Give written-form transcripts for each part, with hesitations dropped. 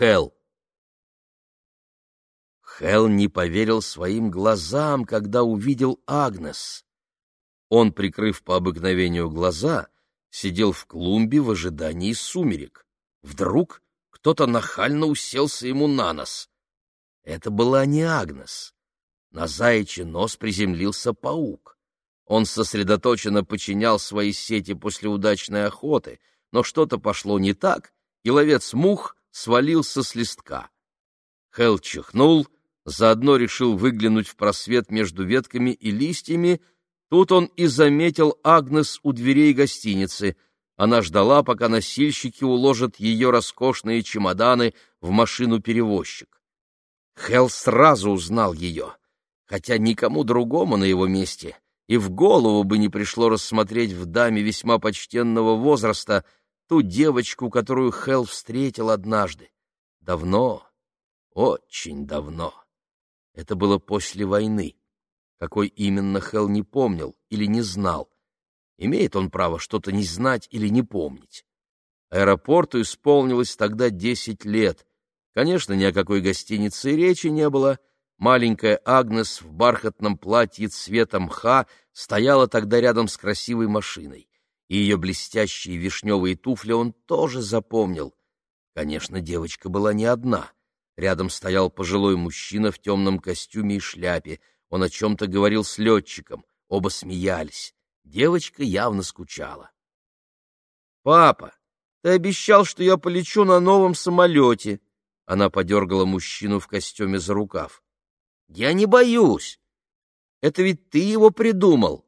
Хэл. Хэл не поверил своим глазам, когда увидел Агнес. Он, прикрыв по обыкновению глаза, сидел в клумбе в ожидании сумерек. Вдруг кто-то нахально уселся ему на нос. Это была не Агнес. На заячий нос приземлился паук. Он сосредоточенно подчинял свои сети после удачной охоты, но что-то пошло не так, и ловец мух свалился с листка. Хэл чихнул, заодно решил выглянуть в просвет между ветками и листьями. Тут он и заметил Агнес у дверей гостиницы. Она ждала, пока носильщики уложат ее роскошные чемоданы в машину-перевозчик. Хэл сразу узнал ее, хотя никому другому на его месте и в голову бы не пришло рассмотреть в даме весьма почтенного возраста ту девочку, которую Хэл встретил однажды. Давно, очень давно. Это было после войны. Какой именно, Хэл не помнил или не знал. Имеет он право что-то не знать или не помнить. Аэропорту исполнилось тогда 10 лет. Конечно, ни о какой гостинице и речи не было. Маленькая Агнес в бархатном платье цвета мха стояла тогда рядом с красивой машиной. И ее блестящие вишневые туфли он тоже запомнил. Конечно, девочка была не одна. Рядом стоял пожилой мужчина в темном костюме и шляпе. Он о чем-то говорил с летчиком. Оба смеялись. Девочка явно скучала. «Папа, ты обещал, что я полечу на новом самолете». Она подергала мужчину в костюме за рукав. «Я не боюсь. Это ведь ты его придумал».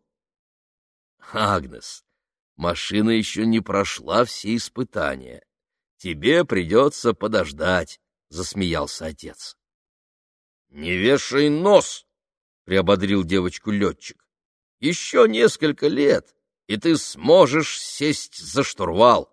«Агнес, машина еще не прошла все испытания. Тебе придется подождать», — засмеялся отец. «Не вешай нос», — приободрил девочку летчик. «Еще несколько лет, и ты сможешь сесть за штурвал».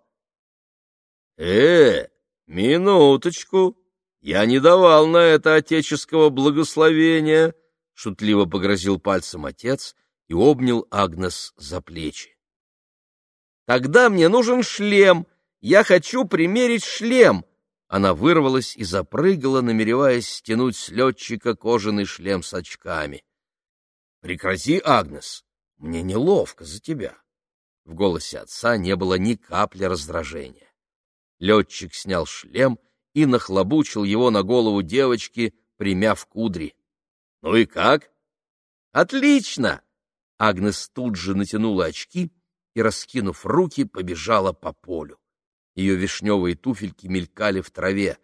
Минуточку, я не давал на это отеческого благословения», — шутливо погрозил пальцем отец и обнял Агнес за плечи. «Тогда мне нужен шлем. Я хочу примерить шлем». Она вырвалась и запрыгала, намереваясь стянуть с летчика кожаный шлем с очками. «Прекрати, Агнес, мне неловко за тебя». В голосе отца не было ни капли раздражения. Летчик снял шлем и нахлобучил его на голову девочки, примяв кудри. «Ну и как?» «Отлично!» Агнес тут же натянула очки и, раскинув руки, побежала по полю. Ее вишневые туфельки мелькали в траве.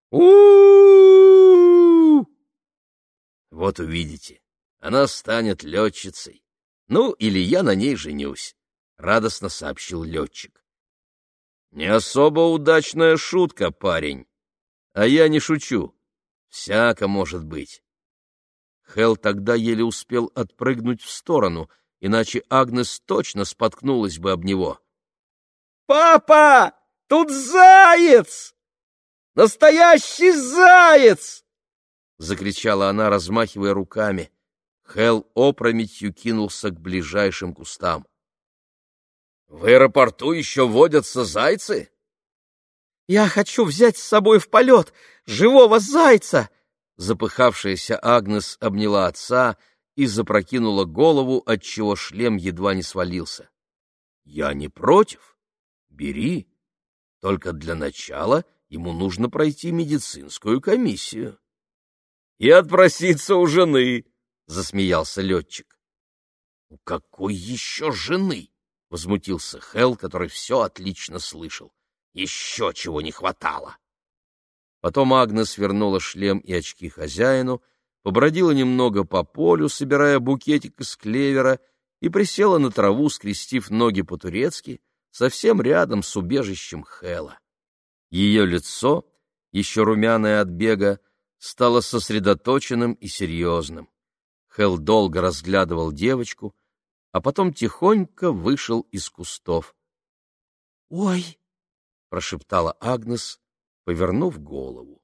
У-у-у! Вот увидите, она станет летчицей. Ну, или я на ней женюсь, — радостно сообщил летчик. Не особо удачная шутка, парень. А я не шучу. Всяко может быть. Хэл тогда еле успел отпрыгнуть в сторону, иначе Агнес точно споткнулась бы об него. «Папа, тут заяц! Настоящий заяц!» — закричала она, размахивая руками. Хэл опрометью кинулся к ближайшим кустам. «В аэропорту еще водятся зайцы?» «Я хочу взять с собой в полет живого зайца!» Запыхавшаяся Агнес обняла отца и запрокинула голову, отчего шлем едва не свалился. «Я не против. Бери. Только для начала ему нужно пройти медицинскую комиссию». «И отпроситься у жены», — засмеялся летчик. «У какой еще жены?» — возмутился Хэл, который все отлично слышал. «Еще чего не хватало!» Потом Агнес вернула шлем и очки хозяину, побродила немного по полю, собирая букетик из клевера, и присела на траву, скрестив ноги по-турецки, совсем рядом с убежищем Хэла. Ее лицо, еще румяное от бега, стало сосредоточенным и серьезным. Хэл долго разглядывал девочку, а потом тихонько вышел из кустов. «Ой!» — прошептала Агнес, повернув голову.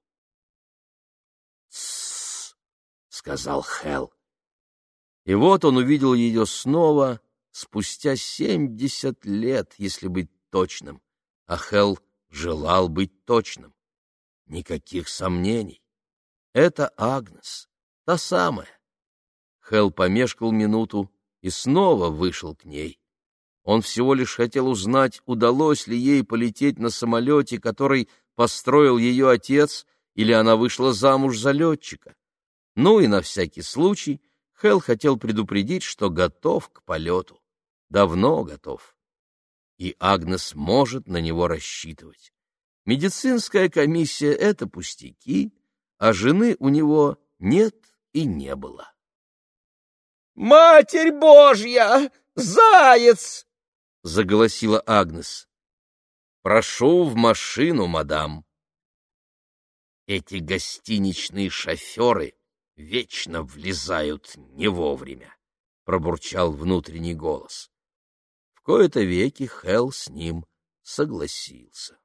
«Тссс!» — сказал Хэл. И вот он увидел ее снова спустя 70 лет, если быть точным, а Хэл желал быть точным. Никаких сомнений. Это Агнес, та самая. Хэл помешкал минуту и снова вышел к ней. Он всего лишь хотел узнать, удалось ли ей полететь на самолете, который построил ее отец, или она вышла замуж за летчика. Ну и на всякий случай Хэл хотел предупредить, что готов к полету. Давно готов. И Агнес может на него рассчитывать. Медицинская комиссия — это пустяки, а жены у него нет и не было. «Матерь Божья! Заяц!» — заголосила Агнес. «Прошу в машину, мадам». Эти гостиничные шоферы вечно влезают не вовремя, — пробурчал внутренний голос. В кои-то веки Хэл с ним согласился.